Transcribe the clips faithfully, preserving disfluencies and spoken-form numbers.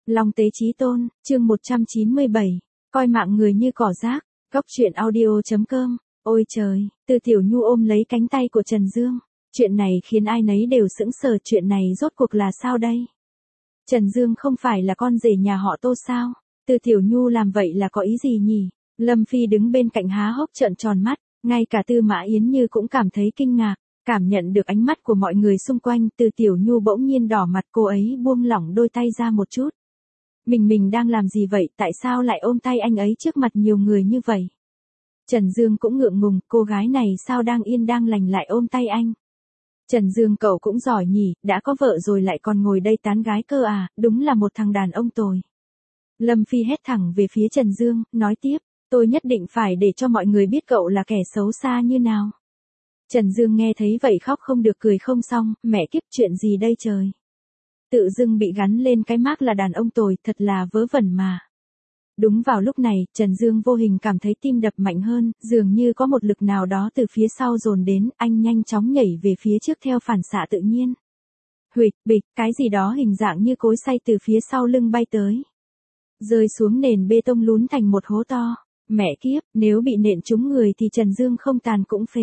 Long Tế Chí Tôn, chương một trăm chín mươi bảy, coi mạng người như cỏ rác, góc truyện audio chấm com. Ôi trời, Từ Tiểu Nhu ôm lấy cánh tay của Trần Dương. Chuyện này khiến ai nấy đều sững sờ, chuyện này rốt cuộc là sao đây? Trần Dương không phải là con rể nhà họ Tô sao? Từ Tiểu Nhu làm vậy là có ý gì nhỉ? Lâm Phi đứng bên cạnh há hốc trợn tròn mắt, ngay cả Tư Mã Yến Như cũng cảm thấy kinh ngạc, cảm nhận được ánh mắt của mọi người xung quanh, Từ Tiểu Nhu bỗng nhiên đỏ mặt, cô ấy buông lỏng đôi tay ra một chút. Mình mình đang làm gì vậy, tại sao lại ôm tay anh ấy trước mặt nhiều người như vậy? Trần Dương cũng ngượng ngùng, cô gái này sao đang yên đang lành lại ôm tay anh? Trần Dương cậu cũng giỏi nhỉ, đã có vợ rồi lại còn ngồi đây tán gái cơ à, đúng là một thằng đàn ông tồi. Lâm Phi hét thẳng về phía Trần Dương, nói tiếp, tôi nhất định phải để cho mọi người biết cậu là kẻ xấu xa như nào. Trần Dương nghe thấy vậy khóc không được cười không xong, mẹ kiếp, chuyện gì đây trời? Tự dưng bị gắn lên cái mác là đàn ông tồi, thật là vớ vẩn mà. Đúng vào lúc này, Trần Dương vô hình cảm thấy tim đập mạnh hơn, dường như có một lực nào đó từ phía sau dồn đến, anh nhanh chóng nhảy về phía trước theo phản xạ tự nhiên. Huỵch, bịch, cái gì đó hình dạng như cối xay từ phía sau lưng bay tới. Rơi xuống nền bê tông lún thành một hố to. Mẹ kiếp, nếu bị nện trúng người thì Trần Dương không tàn cũng phế.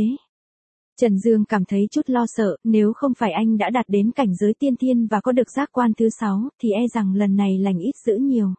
Trần Dương cảm thấy chút lo sợ, nếu không phải anh đã đạt đến cảnh giới tiên thiên và có được giác quan thứ sáu, thì e rằng lần này lành ít dữ nhiều.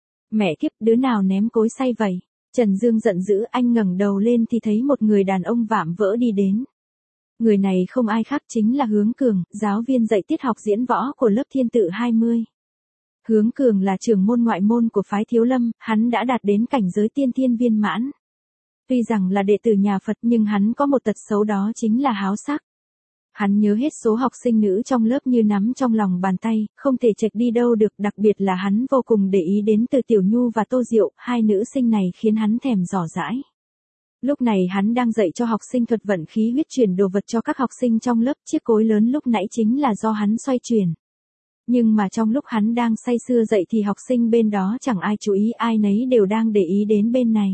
Mẹ kiếp, đứa nào ném cối xay vậy? Trần Dương giận dữ, anh ngẩng đầu lên thì thấy một người đàn ông vạm vỡ đi đến. Người này không ai khác chính là Hướng Cường, giáo viên dạy tiết học diễn võ của lớp Thiên Tự hai mươi. Hướng Cường là trưởng môn ngoại môn của phái Thiếu Lâm, hắn đã đạt đến cảnh giới tiên thiên viên mãn. Tuy rằng là đệ tử nhà Phật nhưng hắn có một tật xấu, đó chính là háo sắc. Hắn nhớ hết số học sinh nữ trong lớp như nắm trong lòng bàn tay, không thể chệch đi đâu được, đặc biệt là hắn vô cùng để ý đến Từ Tiểu Nhu và Tô Diệu, hai nữ sinh này khiến hắn thèm dò dãi. Lúc này hắn đang dạy cho học sinh thuật vận khí huyết chuyển đồ vật cho các học sinh trong lớp, chiếc cối lớn lúc nãy chính là do hắn xoay chuyển. Nhưng mà trong lúc hắn đang say sưa dạy thì học sinh bên đó chẳng ai chú ý, ai nấy đều đang để ý đến bên này.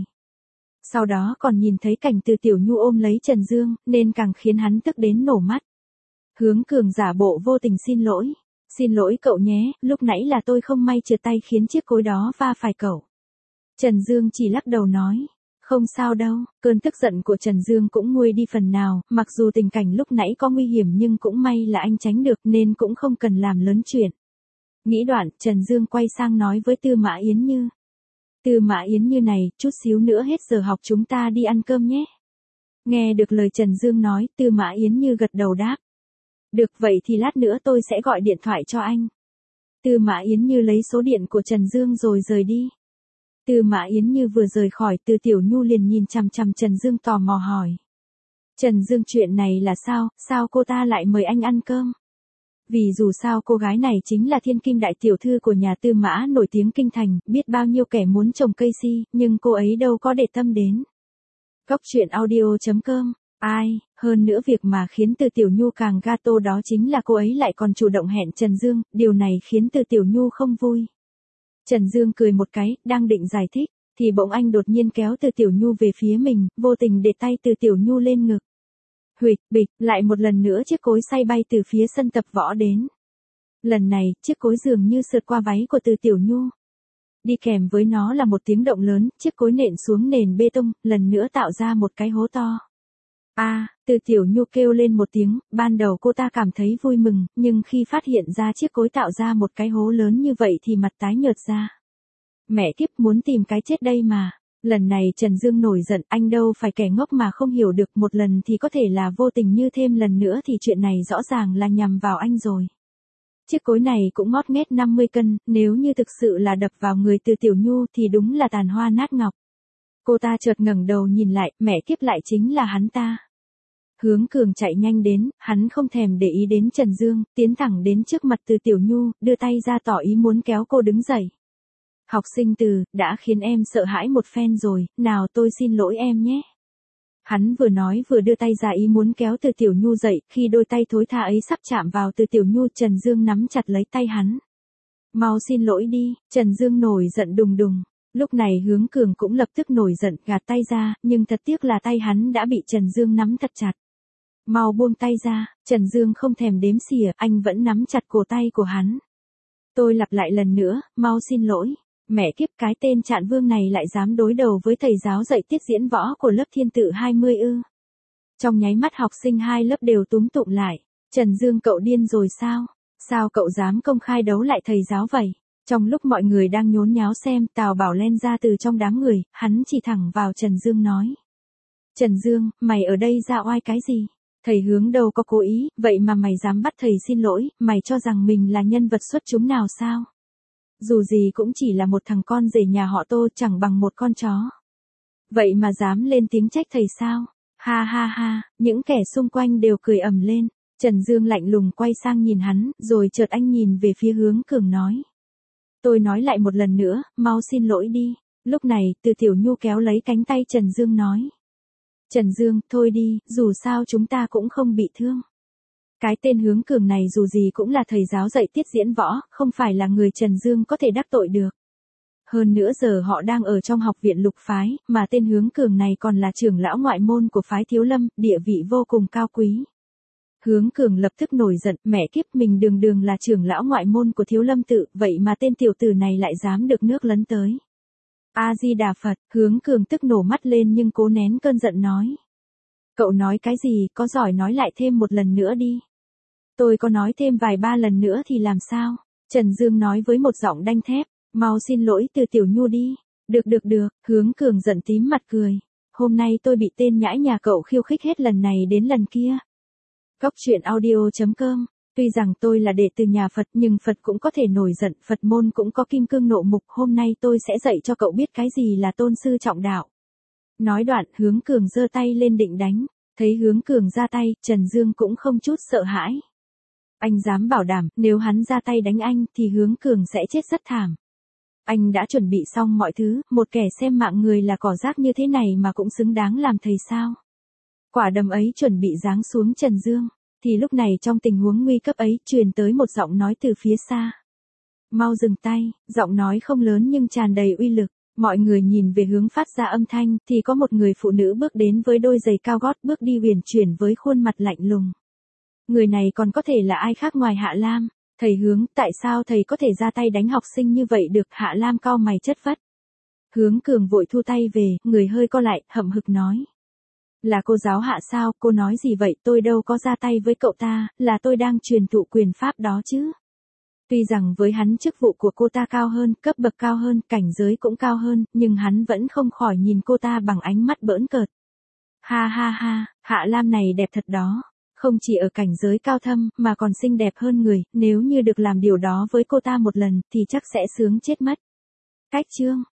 Sau đó còn nhìn thấy cảnh Từ Tiểu Nhu ôm lấy Trần Dương, nên càng khiến hắn tức đến nổ mắt. Hướng Cường giả bộ vô tình xin lỗi. Xin lỗi cậu nhé, lúc nãy là tôi không may trượt tay khiến chiếc cối đó va phải cậu. Trần Dương chỉ lắc đầu nói, không sao đâu, cơn tức giận của Trần Dương cũng nguôi đi phần nào, mặc dù tình cảnh lúc nãy có nguy hiểm nhưng cũng may là anh tránh được nên cũng không cần làm lớn chuyện. Nghĩ đoạn, Trần Dương quay sang nói với Tư Mã Yến Như. Tư Mã Yến Như này, chút xíu nữa hết giờ học chúng ta đi ăn cơm nhé. Nghe được lời Trần Dương nói, Tư Mã Yến Như gật đầu đáp. Được, vậy thì lát nữa tôi sẽ gọi điện thoại cho anh. Tư Mã Yến Như lấy số điện của Trần Dương rồi rời đi. Tư Mã Yến Như vừa rời khỏi, Từ Tiểu Nhu liền nhìn chằm chằm Trần Dương tò mò hỏi. Trần Dương, chuyện này là sao, sao cô ta lại mời anh ăn cơm? Vì dù sao cô gái này chính là thiên kim đại tiểu thư của nhà Tư Mã nổi tiếng kinh thành, biết bao nhiêu kẻ muốn trồng cây si, nhưng cô ấy đâu có để tâm đến. Góc truyện audio chấm com. Ai, hơn nữa việc mà khiến Từ Tiểu Nhu càng gato đó chính là cô ấy lại còn chủ động hẹn Trần Dương, điều này khiến Từ Tiểu Nhu không vui. Trần Dương cười một cái, đang định giải thích, thì bỗng anh đột nhiên kéo Từ Tiểu Nhu về phía mình, vô tình để tay Từ Tiểu Nhu lên ngực. Huỵch, bịch, lại một lần nữa chiếc cối xay bay từ phía sân tập võ đến. Lần này, chiếc cối dường như sượt qua váy của Từ Tiểu Nhu. Đi kèm với nó là một tiếng động lớn, chiếc cối nện xuống nền bê tông, lần nữa tạo ra một cái hố to. A, à, Từ Tiểu Nhu kêu lên một tiếng, ban đầu cô ta cảm thấy vui mừng, nhưng khi phát hiện ra chiếc cối tạo ra một cái hố lớn như vậy thì mặt tái nhợt ra. Mẹ kiếp, muốn tìm cái chết đây mà. Lần này Trần Dương nổi giận, anh đâu phải kẻ ngốc mà không hiểu được, một lần thì có thể là vô tình như thêm lần nữa thì chuyện này rõ ràng là nhằm vào anh rồi. Chiếc cối này cũng ngót nghét năm mươi cân, nếu như thực sự là đập vào người Từ Tiểu Nhu thì đúng là tàn hoa nát ngọc. Cô ta chợt ngẩng đầu nhìn lại, mẹ kiếp, lại chính là hắn ta. Hướng Cường chạy nhanh đến, hắn không thèm để ý đến Trần Dương, tiến thẳng đến trước mặt Từ Tiểu Nhu, đưa tay ra tỏ ý muốn kéo cô đứng dậy. Học sinh Từ, đã khiến em sợ hãi một phen rồi, nào tôi xin lỗi em nhé. Hắn vừa nói vừa đưa tay ra ý muốn kéo Từ Tiểu Nhu dậy, khi đôi tay thối tha ấy sắp chạm vào Từ Tiểu Nhu, Trần Dương nắm chặt lấy tay hắn. Mau xin lỗi đi, Trần Dương nổi giận đùng đùng. Lúc này Hướng Cường cũng lập tức nổi giận, gạt tay ra, nhưng thật tiếc là tay hắn đã bị Trần Dương nắm thật chặt. Mau buông tay ra, Trần Dương không thèm đếm xỉa, anh vẫn nắm chặt cổ tay của hắn. Tôi lặp lại lần nữa, mau xin lỗi. Mẹ kiếp, cái tên Trạn Vương này lại dám đối đầu với thầy giáo dạy tiết diễn võ của lớp Thiên Tự hai mươi ư. Trong nháy mắt học sinh hai lớp đều túm tụm lại. Trần Dương, cậu điên rồi sao? Sao cậu dám công khai đấu lại thầy giáo vậy? Trong lúc mọi người đang nhốn nháo xem, Tào Bảo len ra từ trong đám người, hắn chỉ thẳng vào Trần Dương nói. Trần Dương, mày ở đây ra oai cái gì? Thầy Hướng đâu có cố ý, vậy mà mày dám bắt thầy xin lỗi, mày cho rằng mình là nhân vật xuất chúng nào sao? Dù gì cũng chỉ là một thằng con rể nhà họ Tô, chẳng bằng một con chó. Vậy mà dám lên tiếng trách thầy sao? Ha ha ha, những kẻ xung quanh đều cười ầm lên. Trần Dương lạnh lùng quay sang nhìn hắn, rồi chợt anh nhìn về phía Hướng Cường nói. Tôi nói lại một lần nữa, mau xin lỗi đi. Lúc này, Từ Tiểu Nhu kéo lấy cánh tay Trần Dương nói. Trần Dương, thôi đi, dù sao chúng ta cũng không bị thương. Cái tên Hướng Cường này dù gì cũng là thầy giáo dạy tiết diễn võ, không phải là người Trần Dương có thể đắc tội được. Hơn nữa giờ họ đang ở trong học viện Lục phái, mà tên Hướng Cường này còn là trưởng lão ngoại môn của phái Thiếu Lâm, địa vị vô cùng cao quý. Hướng Cường lập tức nổi giận, mẹ kiếp, mình đường đường là trưởng lão ngoại môn của Thiếu Lâm tự, vậy mà tên tiểu tử này lại dám được nước lấn tới. A-di-đà Phật, Hướng Cường tức nổ mắt lên nhưng cố nén cơn giận nói. Cậu nói cái gì, có giỏi nói lại thêm một lần nữa đi. Tôi có nói thêm vài ba lần nữa thì làm sao? Trần Dương nói với một giọng đanh thép, mau xin lỗi Từ Tiểu Nhu đi. Được được được, Hướng Cường giận tím mặt cười. Hôm nay tôi bị tên nhãi nhà cậu khiêu khích hết lần này đến lần kia. Cóc truyện audio chấm com. Tuy rằng tôi là đệ tử nhà Phật nhưng Phật cũng có thể nổi giận, Phật môn cũng có kim cương nộ mục, hôm nay tôi sẽ dạy cho cậu biết cái gì là tôn sư trọng đạo. Nói đoạn, Hướng Cường giơ tay lên định đánh, thấy Hướng Cường ra tay, Trần Dương cũng không chút sợ hãi. Anh dám bảo đảm, nếu hắn ra tay đánh anh thì Hướng Cường sẽ chết rất thảm. Anh đã chuẩn bị xong mọi thứ, một kẻ xem mạng người là cỏ rác như thế này mà cũng xứng đáng làm thầy sao. Quả đấm ấy chuẩn bị giáng xuống Trần Dương. Thì lúc này trong tình huống nguy cấp ấy, truyền tới một giọng nói từ phía xa. Mau dừng tay, giọng nói không lớn nhưng tràn đầy uy lực. Mọi người nhìn về hướng phát ra âm thanh, thì có một người phụ nữ bước đến với đôi giày cao gót, bước đi huyền chuyển với khuôn mặt lạnh lùng. Người này còn có thể là ai khác ngoài Hạ Lam. Thầy Hướng, tại sao thầy có thể ra tay đánh học sinh như vậy được? Hạ Lam cau mày chất vấn. Hướng Cường vội thu tay về, người hơi co lại, hậm hực nói. Là cô giáo Hạ sao, cô nói gì vậy, tôi đâu có ra tay với cậu ta, là tôi đang truyền thụ quyền pháp đó chứ. Tuy rằng với hắn chức vụ của cô ta cao hơn, cấp bậc cao hơn, cảnh giới cũng cao hơn, nhưng hắn vẫn không khỏi nhìn cô ta bằng ánh mắt bỡn cợt. Ha ha ha, Hạ Lam này đẹp thật đó. Không chỉ ở cảnh giới cao thâm, mà còn xinh đẹp hơn người, nếu như được làm điều đó với cô ta một lần, thì chắc sẽ sướng chết mất. Cách chương